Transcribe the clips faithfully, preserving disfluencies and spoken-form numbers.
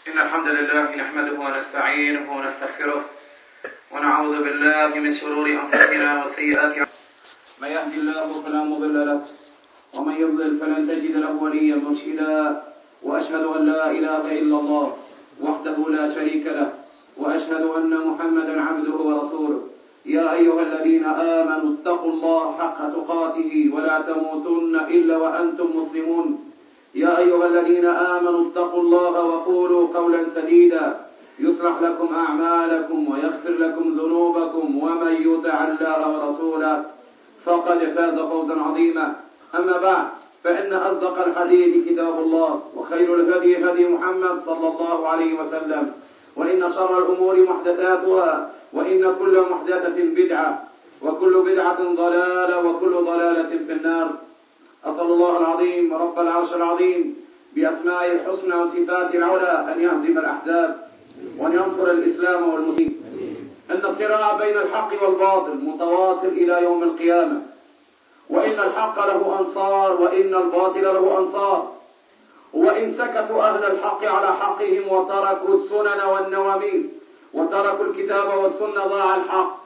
إن الحمد لله نحمده ونستعينه ونستغفره ونعوذ بالله من شرور أنفسنا وسيئات أعمالنا. من يهد الله فلا مضل له ومن يضلل فلن تجد له وليا مرشدا. وأشهد أن لا إله إلا الله وحده لا شريك له وأشهد أن محمدا عبده ورسوله. يا أيها الذين آمنوا اتقوا الله حق تقاته ولا تموتن إلا وأنتم مسلمون. يا أيها الذين آمنوا اتقوا الله وقولوا قولا سديدا يصلح لكم أعمالكم ويغفر لكم ذنوبكم ومن يطع الله ورسوله فقد فاز فوزا عظيما. أما بعد، فإن أصدق الحديث كتاب الله وخير الهدي هدي محمد صلى الله عليه وسلم، وإن شر الأمور محدثاتها وإن كل محدثة بدعة وكل بدعة ضلالة وكل ضلالة في النار. أسأل الله العظيم رب العرش العظيم بأسمائه الحسنى وصفاته العلى أن يهزم الأحزاب وأن ينصر الإسلام والمسلمين. إن الصراع بين الحق والباطل متواصل إلى يوم القيامة، وإن الحق له أنصار وإن الباطل له أنصار. وإن سكتوا أهل الحق على حقهم وتركوا السنن والنواميس وتركوا الكتاب والسنة ضاع الحق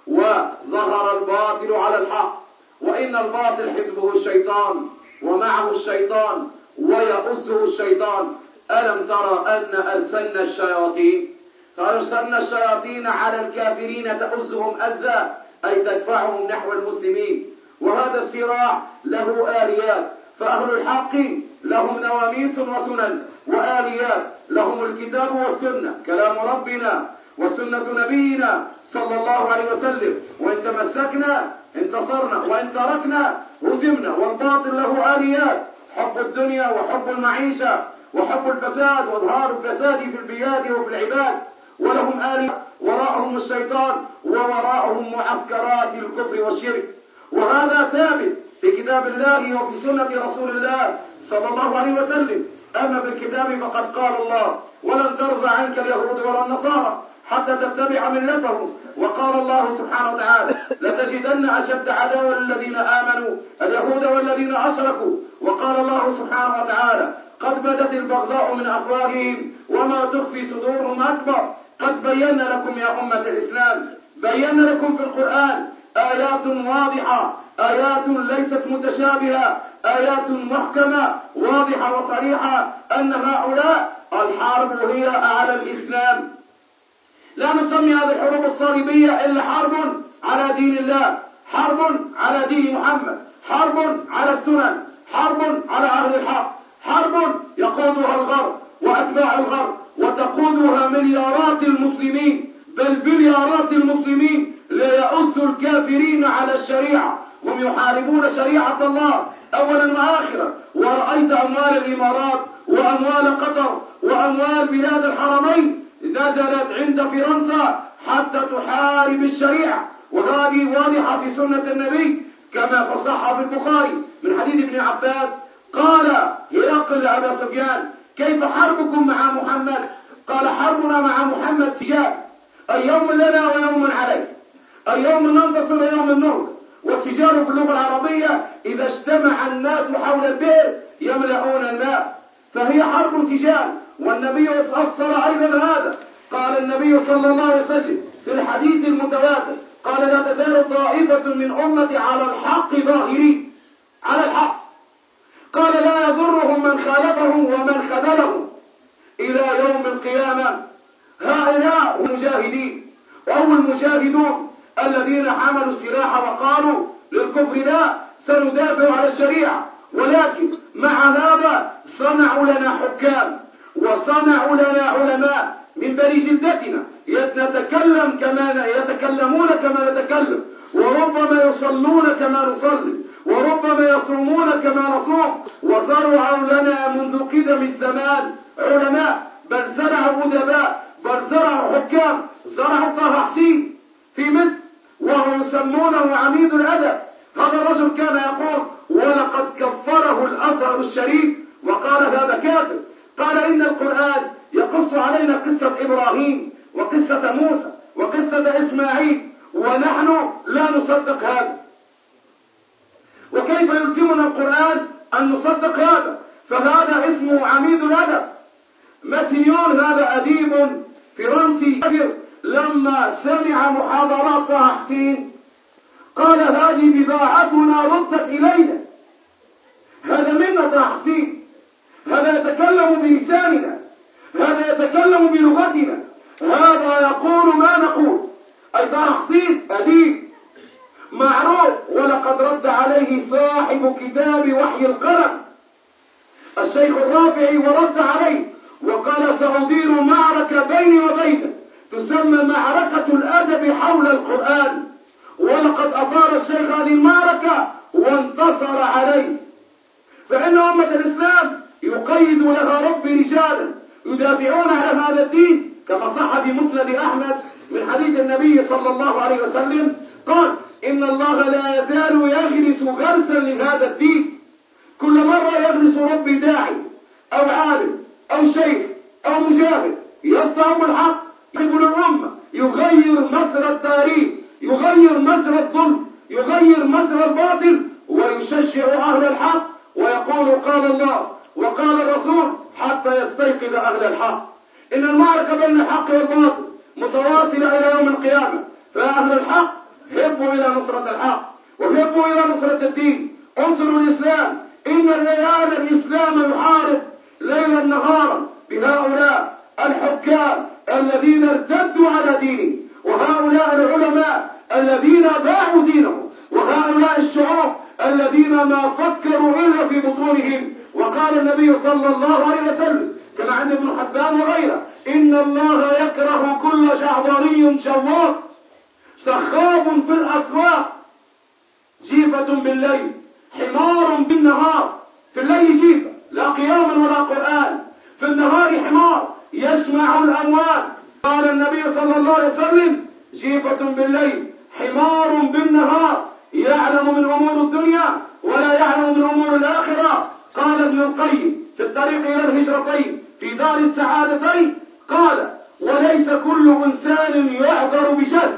وظهر الباطل على الحق. وإن الباطل حزبه الشيطان ومعه الشيطان ويؤسه الشيطان. ألم ترى أن أرسلنا الشياطين فأرسلنا الشياطين على الكافرين تؤزهم أزا، أي تدفعهم نحو المسلمين. وهذا الصراع له آليات، فأهل الحق لهم نواميس وسنن وآليات، لهم الكتاب والسنة كلام ربنا وسنة نبينا صلى الله عليه وسلم. وإن تمسكنا انتصرنا وإن تركنا هزمنا. والباطل له آليات، حب الدنيا وحب المعيشة وحب الفساد وإظهار الفساد في البلاد وفي العباد. ولهم آليات، وراءهم الشيطان ووراءهم معسكرات الكفر والشرك. وهذا ثابت في كتاب الله وفي سنة رسول الله صلى الله عليه وسلم. أما في الكتاب فقد قال الله: ولن ترضى عنك اليهود ولا النصارى حتى تتبع ملتهم. وقال الله سبحانه وتعالى: لتجدن أشد عداوة للذين آمنوا اليهود والذين أشركوا. وقال الله سبحانه وتعالى: قد بدت البغضاء من أفواههم وما تخفي صدورهم أكبر. قد بينا لكم يا أمة الإسلام، بينا لكم في القرآن آيات واضحة، آيات ليست متشابهة، آيات محكمة واضحة وصريحة أن هؤلاء الحرب هي على الإسلام. لا نسمي هذه الحروب الصليبية إلا حرب على دين الله، حرب على دين محمد، حرب على السنن، حرب على أهل الحق، حرب يقودها الغرب وأتباع الغرب وتقودها مليارات المسلمين، بل بليارات المسلمين ليؤس الكافرين على الشريعة. هم يحاربون شريعة الله أولا وآخرا. ورأيت أموال الإمارات وأموال قطر وأموال بلاد الحرمين نزلت عند فرنسا حتى تحارب الشريعة. وهذه واضحة في سنة النبي كما فصح في البخاري من حديث ابن عباس قال هرقل لأبي سفيان: كيف حربكم مع محمد؟ قال: حربنا مع محمد سجال، أي يوم لنا ويوم عليه، أي يوم ننتصر ويوم نهزم. والسجال في اللغة العربية إذا اجتمع الناس حول البئر يملؤون الماء، فهي حرب سجال. والنبي أصل أيضا هذا. قال النبي صلى الله عليه وسلم في الحديث المتواتر: قال: لا تزال طائفة من أمتي على الحق ظاهرين، على الحق. قال: لا يضرهم من خالفهم ومن خذلهم إلى يوم القيامة. هؤلاء المجاهدين أو المجاهدون الذين حملوا السلاح وقالوا للكفر: لا، سندافع على الشريعة. ولكن مع هذا صنعوا لنا حكام وصنعوا لنا علماء من بني جلدتنا يتكلم كما يتكلمون كما نتكلم، وربما يصلون كما نصلي، وربما يصومون كما نصوم. وزرعوا لنا منذ قدم الزمان علماء، بل زرعوا أدباء، بل زرعوا حكام. زرعوا طه حسين في مصر وهو يسمونه عميد الأدب. هذا الرجل كان يقول: ولقد كفره الأزهر الشريف، وقال هذا كافر. قال: إن القرآن يقص علينا قصة إبراهيم وقصة موسى وقصة إسماعيل، ونحن لا نصدق هذا. وكيف يلزمنا القرآن أن نصدق هذا؟ فهذا اسمه عميد الأدب. ماسينيون هذا أديب فرنسي لما سمع محاضرات طه حسين قال هذه بضاعتنا ردت إلينا. هذا منا طه حسين، هذا يتكلم بلساننا، هذا يتكلم بلغتنا، هذا يقول ما نقول. أي طه حسين أديب معروف، ولقد رد عليه صاحب كتاب وحي القلم الشيخ الرافعي ورد عليه وقال سأدير معركة بيني وبينه تسمى معركة الأدب حول القرآن، ولقد أثار الشيخ هذه المعركة وانتصر عليه. فإن أمة الإسلام يقيد لها رب رجالا يدافعون على هذا الدين، كما صح في مسند أحمد من حديث النبي صلى الله عليه وسلم قال إن الله لا يزال يغرس غرسا لهذا الدين. كل مرة يغرس ربي داعي أو عالم أو شيخ أو مجاهد يصدع بالحق يقول الأمة، يغير مسر التاريخ، يغير مجرى الظلم، يغير مجرى الباطل، ويشجع أهل الحق ويقول قال الله وقال الرسول حتى يستيقظ أهل الحق. إن المعركة بين الحق والباطل متواصلة إلى يوم القيامة، فأهل الحق هبوا إلى نصرة الحق وهبوا إلى نصرة الدين. انصروا الإسلام، إن الآن الإسلام يحارب ليلا نهارا بهؤلاء الحكام الذين ارتدوا على دينه، وهؤلاء العلماء الذين باعوا دينهم، وهؤلاء الشعوب الذين ما فكروا إلا في بطونهم. وقال النبي صلى الله عليه وسلم كما عند ابن حبان وغيره إن الله يكره كل شعباني شواق سخاب في الأسواق جيفة بالليل حمار بالنهار. في الليل جيفة لا قيام ولا قرآن، في النهار حمار يسمع الأموال. قال النبي صلى الله عليه وسلم جيفة بالليل حمار بالنهار يعلم من أمور الدنيا ولا يعلم من أمور الآخرة. قال ابن القيم في الطريق إلى الهجرتين في دار السعادتين قال وليس كل إنسان يعذر بشر،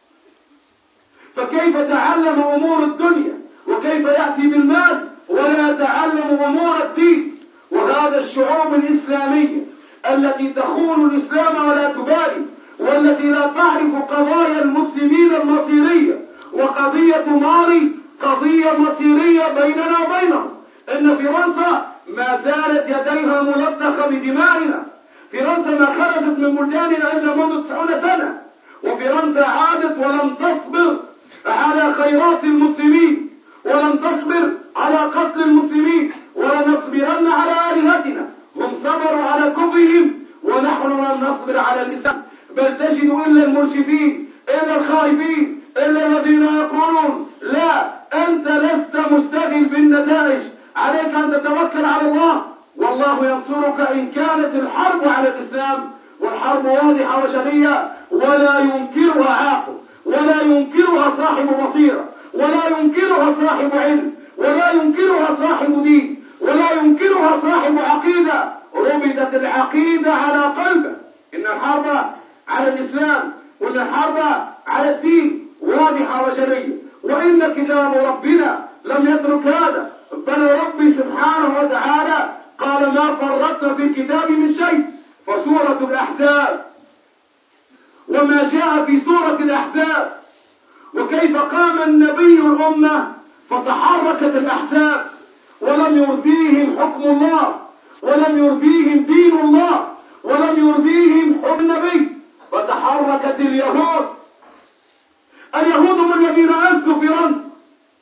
فكيف تعلم أمور الدنيا وكيف يأتي بالمال ولا يتعلم أمور الدين؟ وهذا الشعوب الإسلامية التي تخون الإسلام ولا تبالي، والتي لا تعرف قضايا المسلمين المصيرية، وقضية مالي قضية مصيرية بيننا وبينهم. إن فرنسا ما زالت يديها ملطخة بدمائنا، فرنسا ما خرجت من بلداننا إلا منذ تسعون سنة، وفرنسا عادت ولم تصبر على خيرات المسلمين، ولم تصبر على قتل المسلمين، ولنصبرن على آلهتنا. هم صبروا على كفرهم ونحن لن نصبر على الإسلام. بل تجد إلا المرشفين، إلا الخائفين، إلا الذين يقولون لا أنت لست مستغل بالنتائج، عليك أن تتوكل على الله والله ينصرك إن كانت الحرب على الإسلام. والحرب واضحة وشرية ولا ينكرها عاقل، ولا ينكرها صاحب بصيرة، ولا ينكرها صاحب علم، ولا ينكرها صاحب دين، ولا ينكرها صاحب عقيدة ربطت العقيدة على قلبه. إن الحرب على الإسلام وإن الحرب على الدين واضحة وشرية، وإن كتاب ربنا لم يترك هذا، بل ربي سبحانه وتعالى قال ما فرطنا في الكتاب من شيء. فسورة الأحزاب وما جاء في سورة الأحزاب وكيف قام النبي الأمة فتحركت الأحزاب ولم يرضيهم حكم الله، ولم يرضيهم دين الله، ولم يرضيهم حكم النبي، فتحركت اليهود. اليهود هم الذين أسوا فرنسا،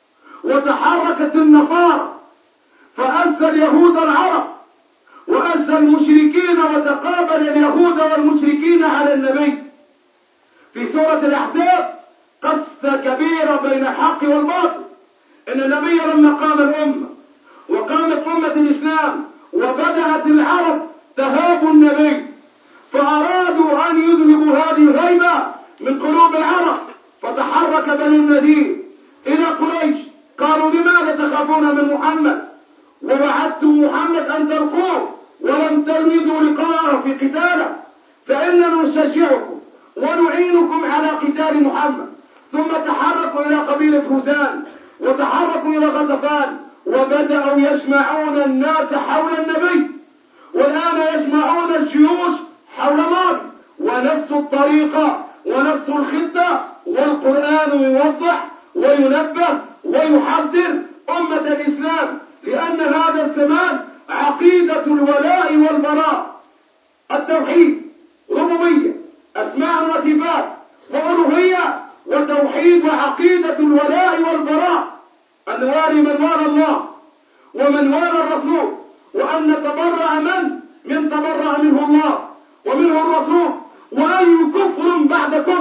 وتحركت النصارى فأسى اليهود العرب وأسى المشركين، وتقابل اليهود والمشركين على النبي. في سورة الأحزاب قصة كبيرة بين الحق والباطل. إن النبي لما قام الأمة وقامت أمة الإسلام وبدأت العرب تهاب النبي، فأرادوا أن يذهبوا هذه الهيبة من قلوب العرب، فتحرك بنو النذير إلى قريش قالوا لماذا تخافون من محمد ووعدتم محمد أن تلقوه ولم تريدوا لقاءه في قتاله، فإننا نشجعكم ونعينكم على قتال محمد. ثم تحركوا إلى قبيلة هزان وتحركوا إلى غطفان وبدأوا يجمعون الناس حول النبي، والآن يجمعون الجيوش الطريقة ونفس الخطة، والقرآن يوضح وينبه ويحذر أمة الإسلام، لأن هذا الزمان عقيدة الولاء والبراء، التوحيد، ربوبية، أسماء وصفات، وألوهية، وتوحيد وعقيدة الولاء والبراء، أن نوالي من والى الله ومن والى الرسول، وأن نتبرأ من من تبرأ منه الله ومنه الرسول، وأي كفر بعد كفر،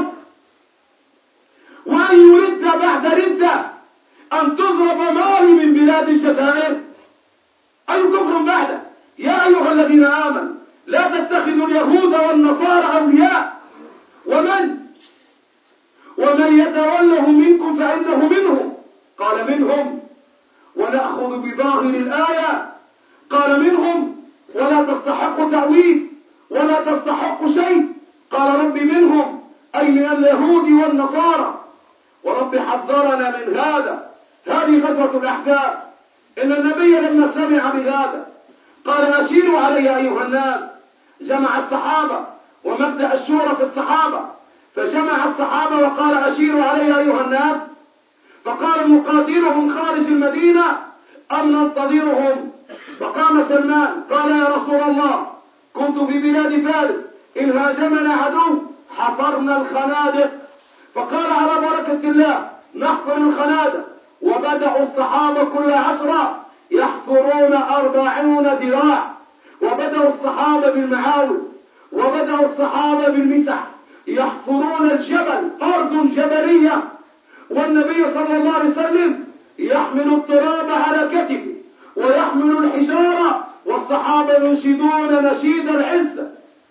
وأن يرد بعد ردة، أن تضرب مالي من بلاد الجزائر، أي كفر بعده. يا أيها الذين آمنوا لا تتخذوا اليهود والنصارى أولياء، ومن ومن يتولهم منكم فإنه منهم، قال منهم، ونأخذ بظاهر الآية، قال منهم ولا تستحق تأويل ولا تستحق شيء، قال رب منهم أي من اليهود والنصارى. ورب حذرنا من هذا. هذه غزوة الأحزاب، إن النبي لما سمع بهذا قال أشيروا علي أيها الناس. جمع الصحابة، ومبدأ الشورى في الصحابة، فجمع الصحابة وقال أشيروا علي أيها الناس، فقال نقاتلهم خارج المدينة أم ننتظرهم؟ فقام سلمان قال يا رسول الله كنت في بلاد فارس، إن هاجمنا عدو حفرنا الخنادق. فقال على بركة الله نحفر الخنادق. وبدأوا الصحابة كل عشرة يحفرون أربعون ذراع، وبدأوا الصحابة بالمعاول، وبدأوا الصحابة بالمسح، يحفرون الجبل، أرض جبلية، والنبي صلى الله عليه وسلم يحمل التراب على كتفه ويحمل الحجارة، والصحابة ينشدون نشيد العزة،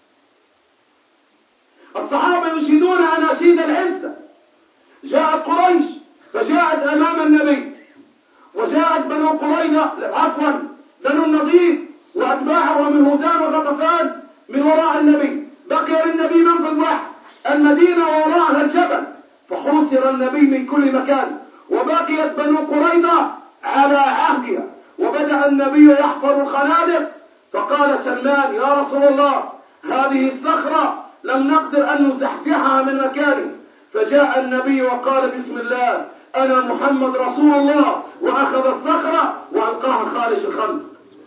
الصحابة ينشدون أناشيد العزة. جاءت قريش فجاءت أمام النبي، وجاءت بنو قريظة عفوا بنو النضير وأتباعه من هزام وغطفان من وراء النبي. بقي للنبي منفذ واحد، المدينة وراءها الجبل، فحوصر النبي من كل مكان، وبقيت بنو قريظة على عهدها. وبدأ النبي يحفر الخنادق، فقال سلمان يا رسول الله هذه الصخرة لم نقدر أن نزحزحها من مكانه. فجاء النبي وقال بسم الله أنا محمد رسول الله، وأخذ الصخرة وألقاها خارج الخندق.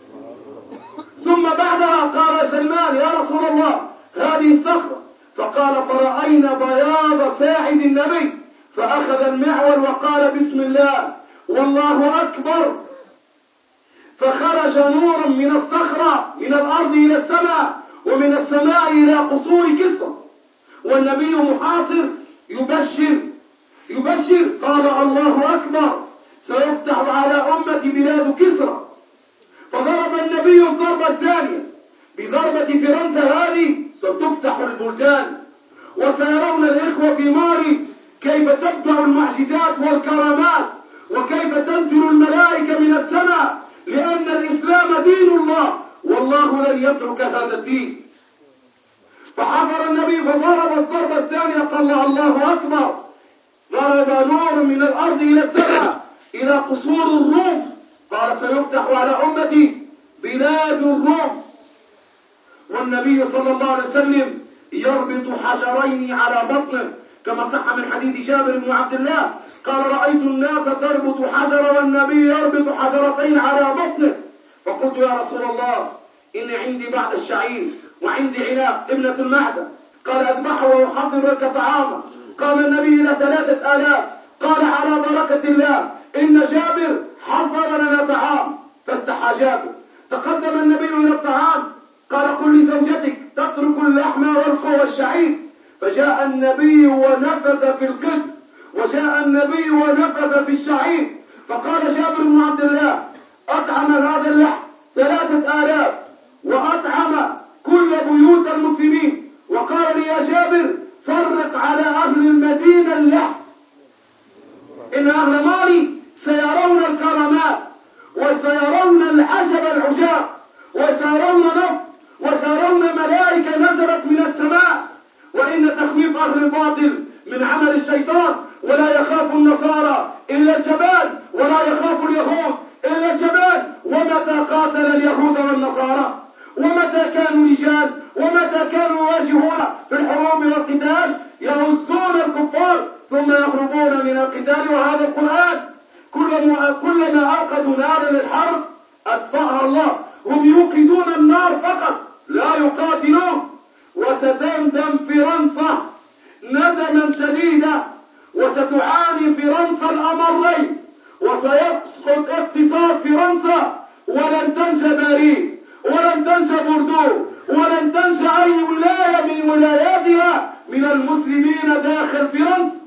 ثم بعدها قال سلمان يا رسول الله هذه الصخرة، فقال فرأينا بياض ساعد النبي، فأخذ المعول وقال بسم الله والله أكبر، فخرج نورا من الصخرة من الأرض إلى السماء، ومن السماء إلى قصور كسرى، والنبي محاصر يبشر يبشر قال الله أكبر سيفتح على أمة بلاد كسرى. فضرب النبي الضربة الثانية بضربة فرنسا، هذه ستفتح البلدان، وسيرون الإخوة في مالي كيف تبدأ المعجزات والكرامات، وكيف تنزل الملائكة من السماء، لأن الإسلام دين الله، والله لن يترك هذا الدين. فحفر النبي فضرب الضربة الثانية قال الله أكبر، ضرب نور من الأرض إلى السماء إلى قصور الروم، قال سيفتح على أمتي بلاد الروم. والنبي صلى الله عليه وسلم يربط حجرين على بطنه، كما صح من حديث جابر بن عبد الله قال رأيت الناس تربط حجر والنبي يربط حجرتين على بطنه. فقلت يا رسول الله إن عندي بعض الشعير وعندي عناق ابنة المعزة، قال أذبحه وأحضر لك طعاما. قام النبي إلى ثلاثة آلاف، قال على بركة الله إن جابر حضر لنا طعام، فاستحى جابر. تقدم النبي إلى الطعام قال قل لزوجتك تترك اللحم والخو والشعير، فجاء النبي ونفذ في القدر، وجاء النبي ونفذ في الشعير. فقال جابر بن عبد الله أطعم هذا اللحم ثلاثة آلاف، وأطعم كل بيوت المسلمين. وقال لي يا جابر فرق على أهل المدينة اللحم، إن أهل مالي سيرون الكرامات، وسيرون العجب العجاب، وسيرون نصر، وسيرون ملائكة نزلت من السماء. وإن تخويف أهل الباطل من عمل الشيطان، ولا يخاف النصارى إلا الجبان، ولا يخاف اليهود إلا الجبان. ومتى قاتل اليهود والنصارى، ومتى كانوا رجال، ومتى كانوا يواجهون في الحروب الحروب والقتال يهزون الكفار ثم يخرجون من القتال. وهذا القرآن كلما كلما أوقدوا نارا للحرب أطفأها الله. هم يوقدون النار فقط لا يقاتلون. وستندم فرنسا ندما شديدا، وستعاني فرنسا الأمرين، وسيسقط اقتصاد فرنسا، ولن تنجى باريس، ولن تنجى بوردو، ولن تنجى أي ولاية من ولاياتها من المسلمين داخل فرنسا.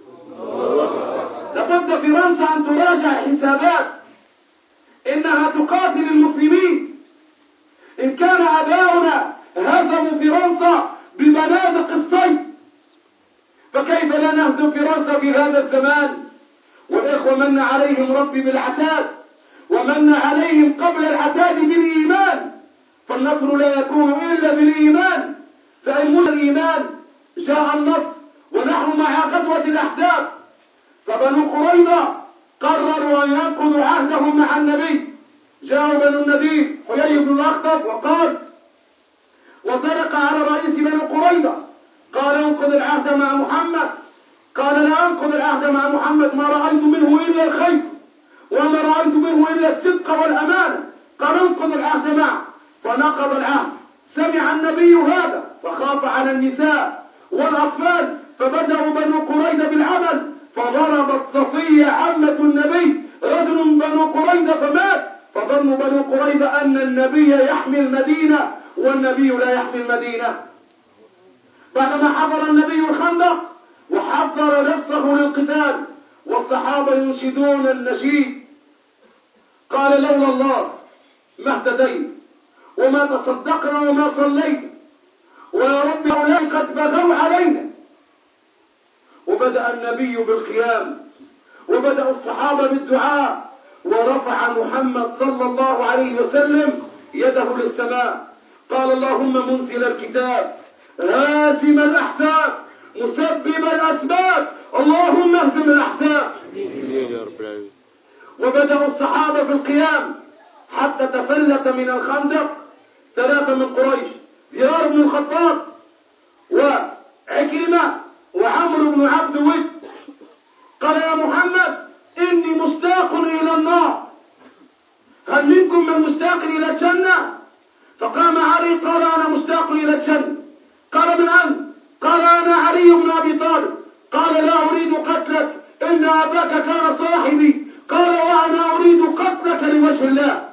لابد فرنسا أن تراجع حسابات، إنها تقاتل المسلمين. إن كان آباؤنا هزموا فرنسا ببنادق الصيد، فكيف لا نهزم فرنسا في هذا الزمان؟ والإخوة من عليهم ربي بالعتاد، ومن عليهم قبل العتاد بالإيمان، فالنصر لا يكون إلا بالإيمان. فإن وجد الإيمان جاء النصر. ونحن مع غزوة الأحزاب، فبنو قريظة قرروا أن ينقضوا عهدهم مع النبي. جاءوا بنو النذير حيي بن الأخطب وقال وطلق على رئيس بنو قريظة، قال انقض العهد مع محمد. قال لا انقض العهد مع محمد، ما رأيت منه إلا الخير، وما رأيت منه إلا الصدق والأمانة. قال انقض العهد معه، فنقض العهد. سمع النبي هذا فخاف على النساء والأطفال، فبدأوا بنو قريظة بالعمل، فضربت صفية عمة النبي رجل من بنو قريظة فمات. فظنوا بنو قريظة أن النبي يحمي المدينة، والنبي لا يحمي المدينة. بعدما حضر النبي الخندق وحضر نفسه للقتال، والصحابة ينشدون النشيد، قال لولا الله ما اهتدينا وما تصدقنا وما صلينا، ويا رب هؤلاء قد بغوا علينا. وبدأ النبي بالقيام، وبدأ الصحابة بالدعاء، ورفع محمد صلى الله عليه وسلم يده للسماء، قال اللهم منزل الكتاب هازم الأحزاب مسبب الأسباب اللهم اهزم الأحزاب. وبدأ الصحابة في القيام حتى تفلت من الخندق ثلاثة من قريش، ديار بن الخطاب وعكرمة وعمرو بن عبد ود. قال يا محمد إني مشتاق إلى النار، هل منكم من مشتاق إلى الجنة؟ فقام علي قال أنا مشتاق إلى الجنة. قال من أنت؟ قال أنا علي بن أبي طالب. قال لا أريد قتلك، إن أباك كان صاحبي. قال وأنا أريد قتلك لوجه الله،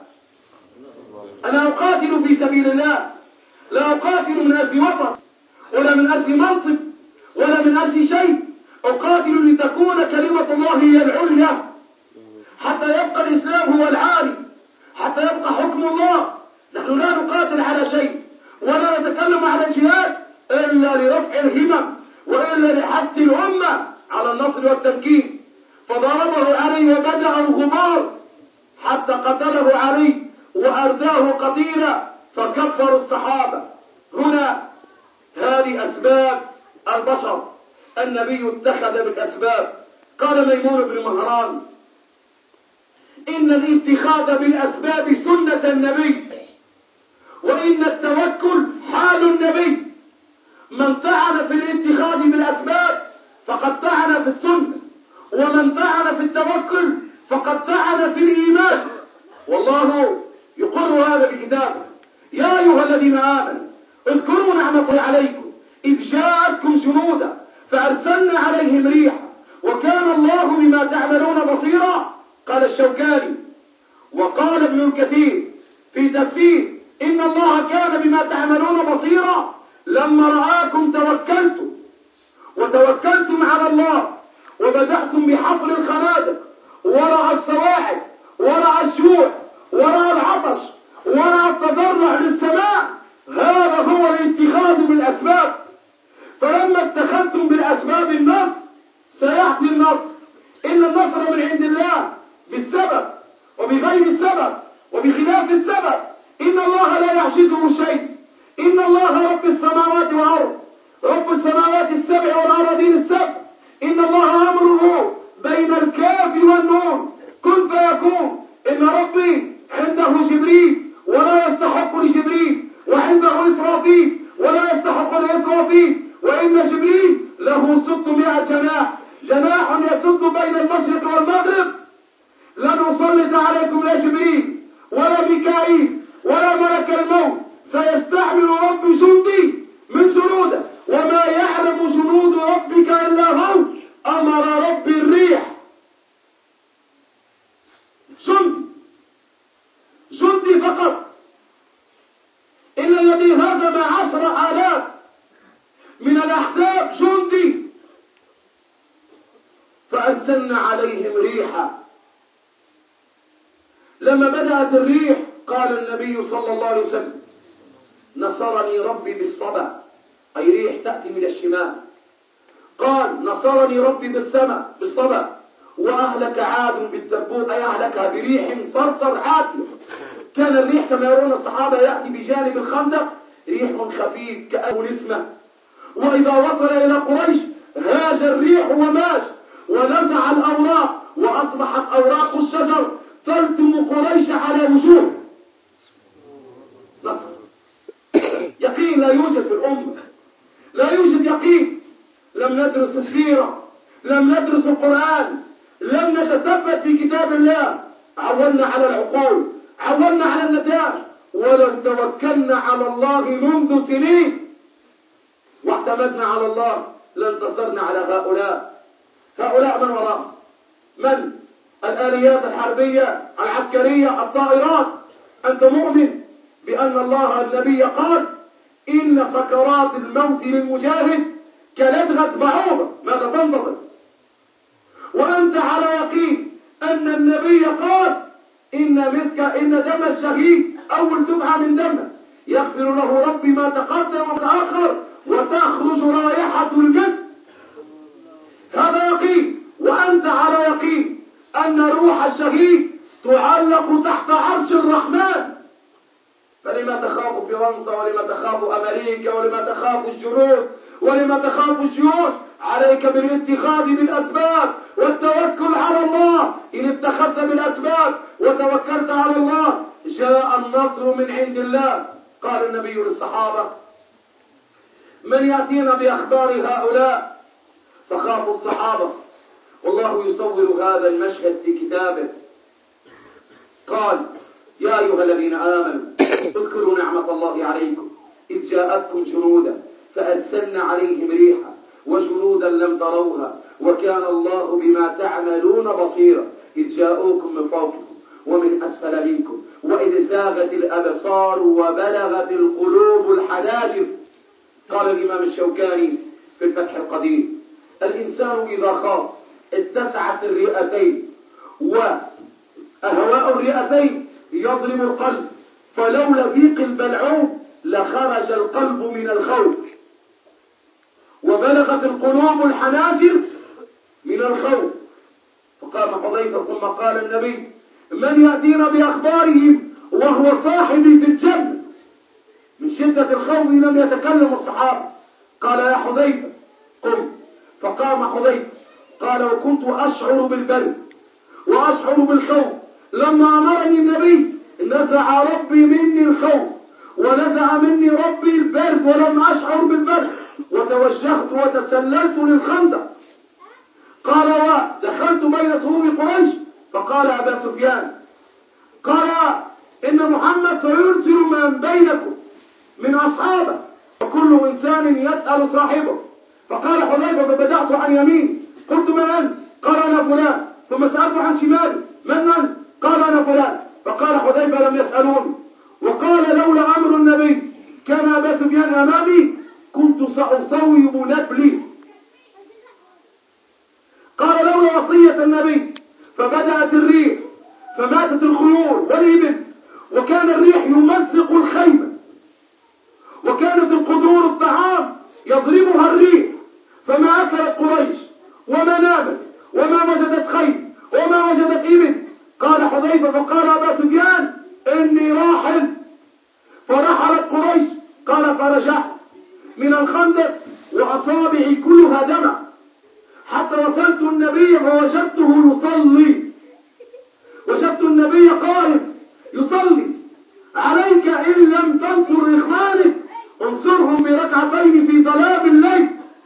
أنا أقاتل في سبيل الله، لا أقاتل من أجل وطن ولا من أجل منصب ولا من أجل شيء، أقاتل لتكون كلمة الله هي العليا، حتى يبقى الإسلام هو العالي، حتى يبقى حكم الله. نحن لا نقاتل على شيء ولا نتكلم على الجهاد إلا لرفع الهمم وإلا لحث الأمة على النصر والتمكين. فضربه علي وبدأ الغبار حتى قتله علي وأرداه قتيلا، فكفر الصحابة. هنا هذه أسباب البشر، النبي اتخذ بالأسباب. قال ميمون بن مهران إن الاتخاذ بالأسباب سنة النبي، وإن التوكل حال النبي. من طعن في الاتخاذ بالأسباب فقد طعن في السنة، ومن طعن في التوكل فقد طعن في الإيمان، والله يقر هذا بكتابه. يا أيها الذين آمنوا اذكروا نعمة الله عليكم إذ جاءتكم جنودا فأرسلنا عليهم ريحا وكان الله بما تعملون بصيرا. قال الشوكاني وقال ابن الكثير في تفسير إن الله كان بما تعملون بصيرا لما رآكم توكلتم وتوكلتم على الله وبدأتم بحفر الخنادق ورأى الصواعق ورأى الجوع ورأى العطش ورأى التضرع للسماء. هذا هو الاتخاذ بالأسباب. فلما اتخذتم بالأسباب النصر سيأتي النصر. إن النصر من عند الله بالسبب وبغير السبب وبخلاف السبب. إن الله لا يعجزه شيء. إن الله رب السماوات والأرض، رب السماوات السبع والأراضين السبع. إن الله أمره بين الكاف والنون كن فيكون. إن ربي عنده جبريل ولا يستحق لجبريل، وعنده إسرافيل ولا يستحق لإسرافيل، وإن وإن جبريل له ستمائة جناح، جناح يسد بين المشرق والمغرب. لن أسلط عليكم لا جبريل ولا ميكائيل ولا ملك الموت، سيستعمل رب جندي من جنوده، وما يعلم جنود ربك إلا هو. أمر ربي الريح، جندي جندي فقط. إن الذي هزم عشر آلاف من الأحزاب جندي. فأرسلنا عليهم ريحا. لما بدأت الريح قال النبي صلى الله عليه وسلم: نصرني ربي بالصبا، أي ريح تأتي من الشمال. قال: نصرني ربي بالسماء بالصبا، وأهلك عاد بالتبوك، أي أهلكها بريح صرصر عاتية. كان الريح كما يرون الصحابة يأتي بجانب الخندق ريح خفيف كأنه نسمة، وإذا وصل إلى قريش هاج الريح وماج ونزع الأوراق، وأصبحت أوراق الشجر تلتم قريش على وجوه. نصر، يقين لا يوجد في الأمة، لا يوجد يقين. لم ندرس السيرة، لم ندرس القرآن، لم نتثبت في كتاب الله. عولنا على العقول، عولنا على النتائج، ولو توكلنا على الله منذ سنين واعتمدنا على الله لانتصرنا على هؤلاء. هؤلاء من وراء من؟ الآليات الحربية العسكرية، الطائرات. أنت مؤمن بأن الله النبي قال: إن سكرات الموت للمجاهد كلدغة بعوضة. ماذا تنتظر؟ وأنت على يقين أن النبي قال: إن مسك إن دم الشهيد أول دفعة من دمه يغفر له ربي ما تقدم وتأخر وتخرج رائحة المسك. هذا يقين. وأنت على يقين أن روح الشهيد تعلق تحت عرش الرحمن. فلما تخاف فرنسا، ولما تخاف أمريكا، ولما تخاف الجنود، ولما تخاف الجيوش؟ عليك بالاتخاذ بالأسباب والتوكل على الله. إن اتخذت بالأسباب وتوكلت على الله جاء النصر من عند الله. قال النبي للصحابة: من يأتينا بأخبار هؤلاء؟ فخافوا الصحابة، والله يصور هذا المشهد في كتابه. قال: يا أيها الذين آمنوا اذكروا نعمة الله عليكم إذ جاءتكم جنودا فأرسلنا عليهم ريحا وجنودا لم تروها وكان الله بما تعملون بصيرا إذ جاءوكم من فوقكم ومن أسفل منكم وإذ زاغت الأبصار وبلغت القلوب الحناجر. قال الإمام الشوكاني في الفتح القدير: الإنسان إذا خاف اتسعت الرئتين، وأهواء الرئتين يضرب القلب، فلولا ضيق البلعوم لخرج القلب من الخوف، وبلغت القلوب الحناجر من الخوف. فقام حذيفة ثم قال النبي: من يأتينا بأخبارهم وهو صاحبي في الجنة؟ من شدة الخوف لم يتكلم الصحابة. قال: يا حذيفة قم. فقام حذيفة قال: وكنت أشعر بالبرد وأشعر بالخوف. لما أمرني النبي نزع ربي مني الخوف ونزع مني ربي البرد ولم أشعر بالبرد، وتوجهت وتسللت للخندق. قال: ودخلت بين صفوف قريش. فقال أبا سفيان: قال إن محمد سيرسل من بينكم من أصحابه وكل إنسان يسأل صاحبه. فقال حذيفة: فبدأت عن يمين قلت: من أنت؟ قال: أنا فلان. ثم سألت عن شمالي: من أنت؟ قال: أنا فلان. فقال حذيفة: لم يسألوني. وقال: لولا أمر النبي كان أبا سفيان أمامي كنت سأصوب نبلي. قال: لولا وصية النبي. فبدأت الريح فماتت الخيول والإبل، وكان الريح يمزق الخيمة، وكانت القدور الطعام يضربها الريح، فما أكلت قريش وما نامت وما وجدت خيل وما وجدت إبل. قال حذيفة: فقال أبا سفيان: إني راحل. فرحلت قريش. قال: فرجعت من الخندق وأصابعي كلها دمع حتى وصلت النبي فوجدته يصلي، وجدت النبي قائم يصلي. عليك إن لم تنصر إخوانك انصرهم بركعتين في ظلام الليل.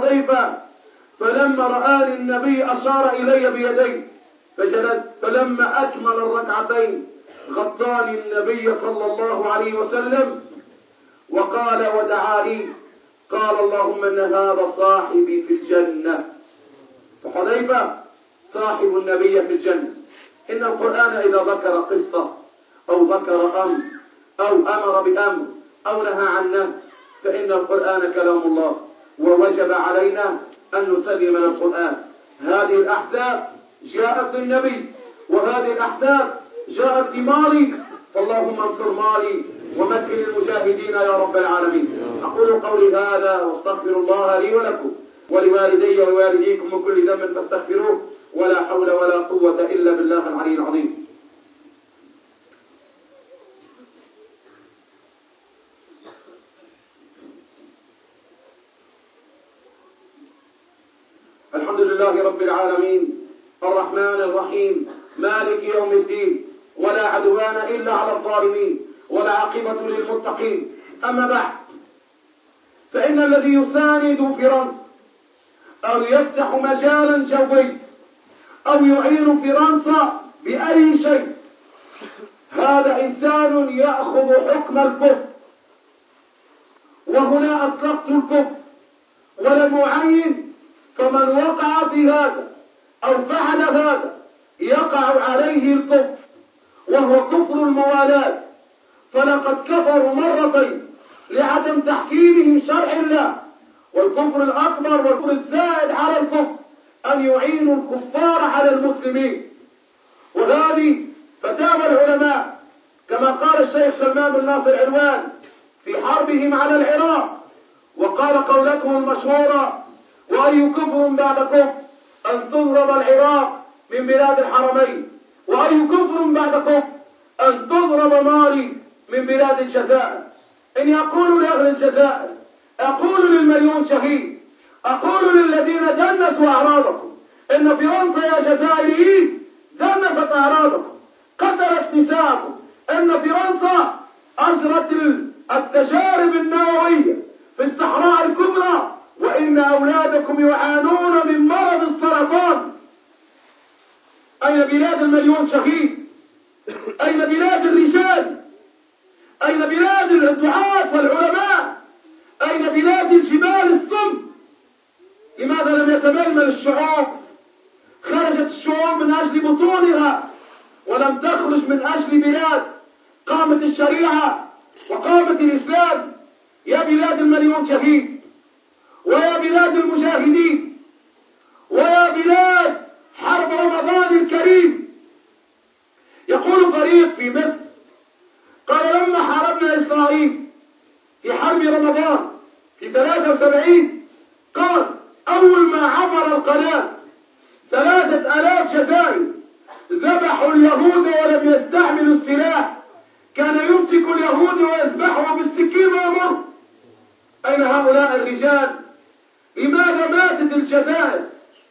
حذيفة فلما رآني النبي أشار إلي بيديه فجلست، فلما أكمل الركعتين غطاني النبي صلى الله عليه وسلم وقال ودعا لي، قال اللهم إن هذا صاحبي في الجنة. فحذيفة صاحب النبي في الجنة. إن القرآن إذا ذكر قصة أو ذكر أمر أو أمر بأمر أو نهى عن نهي فإن القرآن كلام الله، ووجب علينا أن نسلم القرآن. هذه الأحزاب جاءت للنبي وهذه الأحزاب جاءت لمالي، فاللهم انصر مالي ومكن المجاهدين يا رب العالمين. أقول قولي هذا واستغفر الله لي ولكم ولوالدي ووالديكم من كل ذنب فاستغفروه، ولا حول ولا قوة إلا بالله العلي العظيم. الحمد لله رب العالمين الرحمن الرحيم مالك يوم الدين، ولا عدوان إلا على الظالمين، ولا عاقبة للمتقين. أما بعد، فإن الذي يساند فرنسا أو يفسح مجالا جوي أو يعين فرنسا بأي شيء هذا إنسان يأخذ حكم الكفر. وهنا أطلقت الكفر ولم أعين، فمن وقع في هذا أو فعل هذا يقع عليه الكفر، وهو كفر الموالاة. فلقد كفروا مرتين لعدم تحكيمهم شرع الله. والكفر الأكبر والكفر الزائد على الكفر أن يعينوا الكفار على المسلمين. وهذه فتاوى العلماء كما قال الشيخ سلمان بن ناصر علوان في حربهم على العراق، وقال قولته المشهورة: وأي كفر بعد كفر أن تضرب العراق من بلاد الحرمين، وأي كفر بعد كفر أن تضرب مالي من بلاد الجزائر. إني أقول لأهل الجزائر، أقول للمليون شهيد، أقول للذين دنسوا أعراضكم إن فرنسا يا جزائريين دنست أعراضكم، قتلت نساءكم، إن فرنسا أجرت التجارب النووية في الصحراء الكبرى، وإن أولادكم يعانون من مرض السرطان. أين بلاد المليون شهيد؟ أين بلاد الرجال؟ أين بلاد الدعاة والعلماء؟ أين بلاد الجبال الصم؟ لماذا لم يتململ الشعوب؟ خرجت الشعوب من أجل بطونها ولم تخرج من أجل بلاد قامت الشريعة وقامت الإسلام. يا بلاد المليون شهيد، ويا بلاد المجاهدين، ويا بلاد حرب رمضان الكريم. يقول فريق في مصر قال: لما حاربنا إسرائيل في حرب رمضان في ثلاثة وسبعين، قال: أول ما عبر القناة ثلاثة آلاف جزائري ذبحوا اليهود ولم يستعملوا السلاح، كان يمسك اليهود ويذبحهم بالسكين ويمر. أين هؤلاء الرجال؟ لماذا ماتت الجزائر؟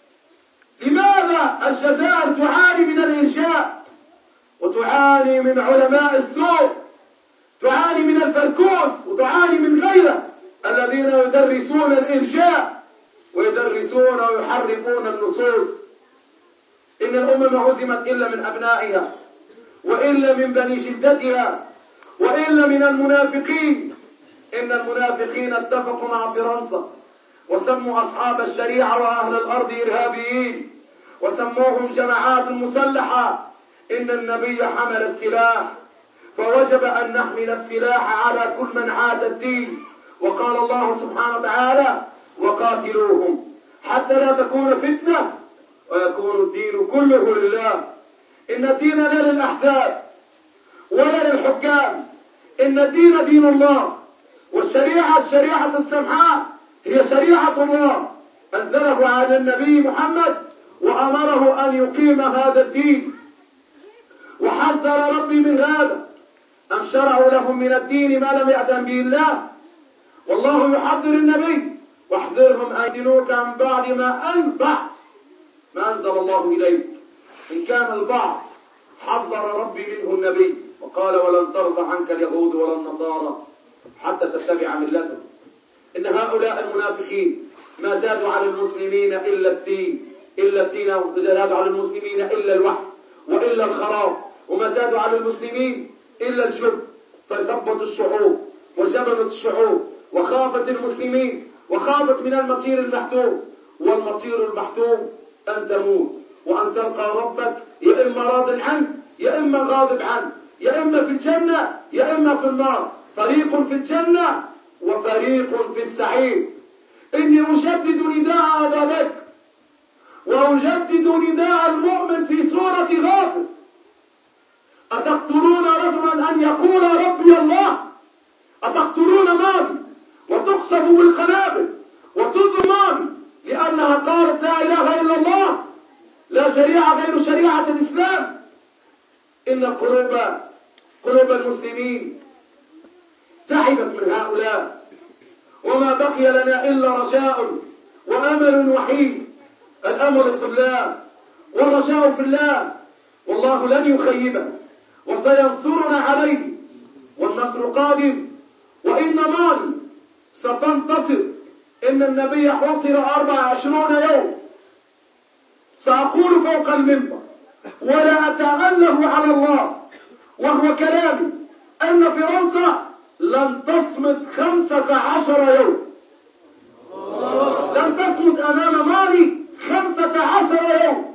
لماذا الجزائر تعاني من الإرجاء وتعاني من علماء السوء، تعاني من الفركوس وتعاني من غيره الذين يدرسون الإرجاء ويدرسون ويحرفون النصوص؟ إن الأمم ما هزمت إلا من أبنائها، وإلا من بني جدتها، وإلا من المنافقين. إن المنافقين اتفقوا مع فرنسا وسموا أصحاب الشريعة وأهل الأرض إرهابيين، وسموهم جماعات مسلحة. إن النبي حمل السلاح، فوجب أن نحمل السلاح على كل من عاد الدين. وقال الله سبحانه وتعالى: وقاتلوهم حتى لا تكون فتنة ويكون الدين كله لله. إن الدين لا للأحزاب ولا للحكام، إن الدين دين الله، والشريعة الشريعة السمحاء هي شريعة الله أنزله على النبي محمد وأمره أن يقيم هذا الدين. وحذر ربي من هذا، أم شرعوا لهم من الدين ما لم يأذن به الله. والله يحذر النبي: واحذرهم أن يفتنوك عن بعد ما أنبع ما أنزل الله إليك. إن كان البعض حذر ربي منه النبي وقال: ولن ترضى عنك اليهود ولا النصارى حتى تتبع ملتهم. إن هؤلاء المنافقين ما زادوا على المسلمين إلا الدين إلا الدين زادوا على المسلمين إلا الوحي وإلا الخراب، وما زادوا على المسلمين إلا الجبن. فثبت الشعوب وجبنت الشعوب وخافت المسلمين وخافت من المصير المحتوم، والمصير المحتوم أن تموت وأن تلقى ربك يا إما راض عنه يا إما غاضب عنه، يا إما في الجنة يا إما في النار، فريق في الجنة وفريق في السعير. إني أجدد نداء أبا بكر وأجدد نداء المؤمن في سورة غافر: أتقتلون رجلا أن يقول ربي الله؟ أتقتلون مالي وتقصف بالقنابل وتظلم لأنها قالت لا إله إلا الله، لا شريعة غير شريعة الإسلام؟ إن القلوب قلوب المسلمين تعبت من هؤلاء، وما بقي لنا إلا رجاء وأمل وحيد. الأمل في الله والرجاء في الله، والله لن يخيبنا وسينصرنا عليه، والنصر قادم. وإن مالي ستنتصر. إن النبي حوصر أربع عشرون يوم. سأقول فوق المنبر ولا أتغلب على الله وهو كلامي أن فرنسا لن تصمت خمسة عشر يوم، لن تصمت أمام مالي خمسة عشر يوم،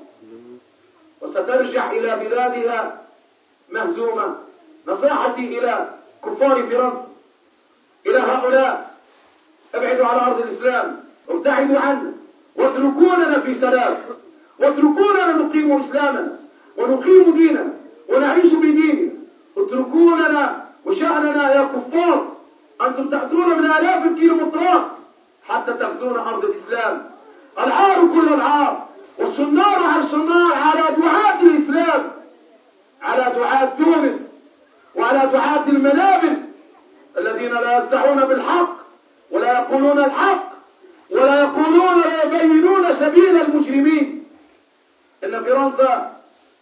وسترجع إلى بلادها مهزومة. نصيحتي إلى كفار فرنسا، إلى هؤلاء: ابعدوا على أرض الإسلام، ابتعدوا عنا واتركوننا في سلام، واتركوننا نقيم إسلامنا ونقيم ديننا ونعيش بديننا. اتركوننا وشأننا يا كفار، أنتم تأتون من آلاف الكيلومترات حتى تغزون أرض الإسلام. العار كل العار، والشنار على الشنار على دعاة الإسلام، على دعاة تونس وعلى دعاة المنابر الذين لا يستحون بالحق ولا يقولون الحق ولا يقولون ولا يبينون سبيل المجرمين. إن فرنسا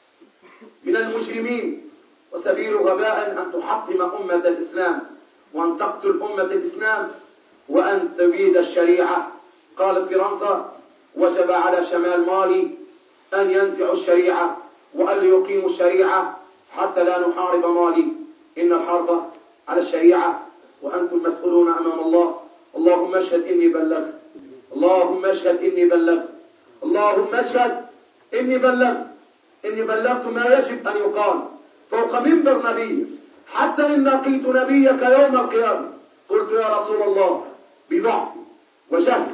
من المجرمين، وسبيل غباء أن تحطم أمة الإسلام وأن تقتل أمة الإسلام وأن تبيد الشريعة. قالت فرنسا: وجب على شمال مالي أن ينزعوا الشريعة وأن يقيموا الشريعة حتى لا نحارب مالي. إن الحرب على الشريعة وأنتم مسؤولون أمام الله. اللهم اشهد إني بلغت، اللهم اشهد إني بلغت، اللهم اشهد إني بلغت، إني بلغت ما يجب أن يقال فوق منبر نبي. حتى إن لقيت نبيك يوم القيامة قلت: يا رسول الله، بضعفي وجهلي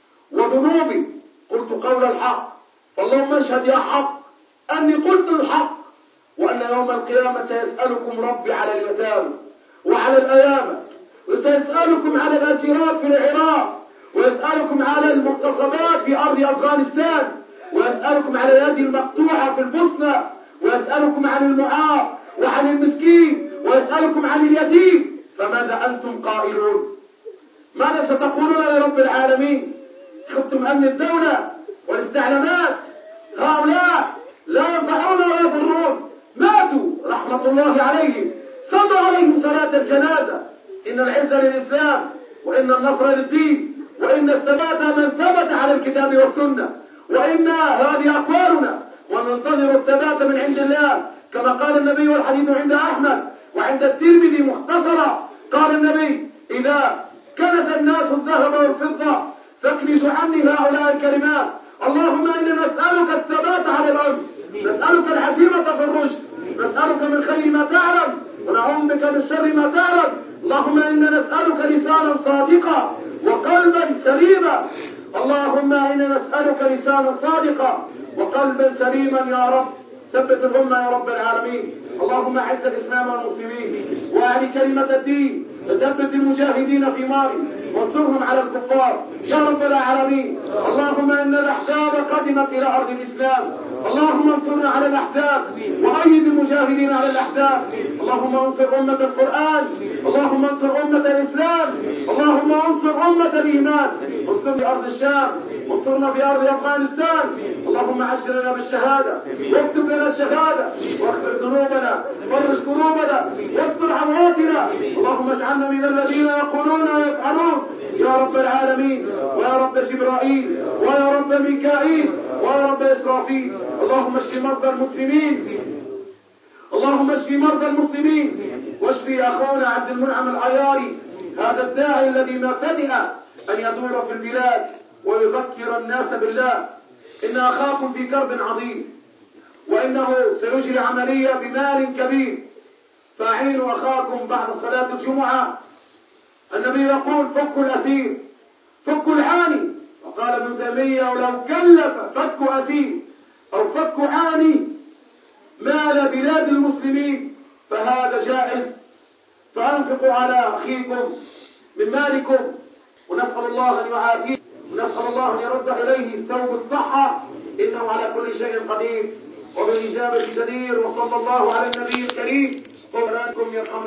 وذنوبي قلت قول الحق، فاللهم اشهد يا حق أني قلت الحق، وأن يوم القيامة سيسألكم ربي على اليتامى وعلى الأيامى، وسيسألكم على الأسيرات في العراق، ويسألكم على المغتصبات في أرض أفغانستان، ويسألكم على اليد المقطوعة في البوسنة، ويسألكم عن المعاق وعن المسكين، ويسألكم عن اليتيم. فماذا أنتم قائلون؟ ماذا ستقولون لرب العالمين؟ خفتم أمن الدولة والاستعلامات. هؤلاء لا ينفعون ولا يضرون، ماتوا رحمة الله عليهم، صلوا عليهم صلاة الجنازة. إن العز للإسلام وإن النصر للدين وإن الثبات من ثبت على الكتاب والسنة، وإن هذه أقوالنا وننتظر الثبات من عند الله، كما قال النبي والحديث عند أحمد وعند الترمذي مختصرا. قال النبي: إذا كنز الناس الذهب والفضة فاكنز عني هؤلاء الكلمات: اللهم إنا نسألك الثبات على الأرض، نسألك العزيمة في الرشد، نسألك من خير ما تعلم ونعوذ بك من شر ما تعلم. اللهم إنا نسألك لسانا صادقا وقلبا سليما. اللهم إنا نسألك لسانا صادقا وقلبا سليما يا رب. ثبت الأمة يا رب العالمين. اللهم أعز الإسلام والمسلمين وأعل كلمة الدين، وثبت المجاهدين في مالي وانصرهم على الكفار يا رب العالمين. اللهم إن الأحزاب قدمت إلى أرض الإسلام، اللهم انصرنا على الأحزاب وأيد المجاهدين على الأحزاب. اللهم انصر أمة القرآن، اللهم انصر أمة الإسلام، اللهم انصر أمة الإيمان. انصر في أرض الشام، انصرنا في أرض أفغانستان. اللهم عشرنا بالشهادة واكتب لنا الشهادة واغفر ذنوبنا فرج كروبنا واستر عوراتنا. اللهم اجعلنا من الذين يقولون ويفعلون يا رب العالمين. ويا رب جبرائيل ويا رب ميكائيل ويا رب إسرافيل. اللهم اشف مرضى المسلمين، اللهم اشف مرضى المسلمين، واشفي أخونا عبد المنعم العياري هذا الداعي الذي ما فدئ أن يدور في البلاد ويذكر الناس بالله. إن أخاكم في كرب عظيم، وإنه سيجري عملية بمال كبير، فأعينوا أخاكم بعد صلاة الجمعة. النبي يقول فكوا الأسير، فكوا العاني. وقال ابن تيمية ولو كلف فك أسير أو فك عاني مال بلاد المسلمين فهذا جائز. فأنفقوا على أخيكم من مالكم، ونسأل الله أن يعافيه، ونسأل الله أن يرد إليه الثوب الصحة، إنه على كل شيء قدير وبالإجابة جدير. وصلى الله على النبي الكريم. قل لكم يرحم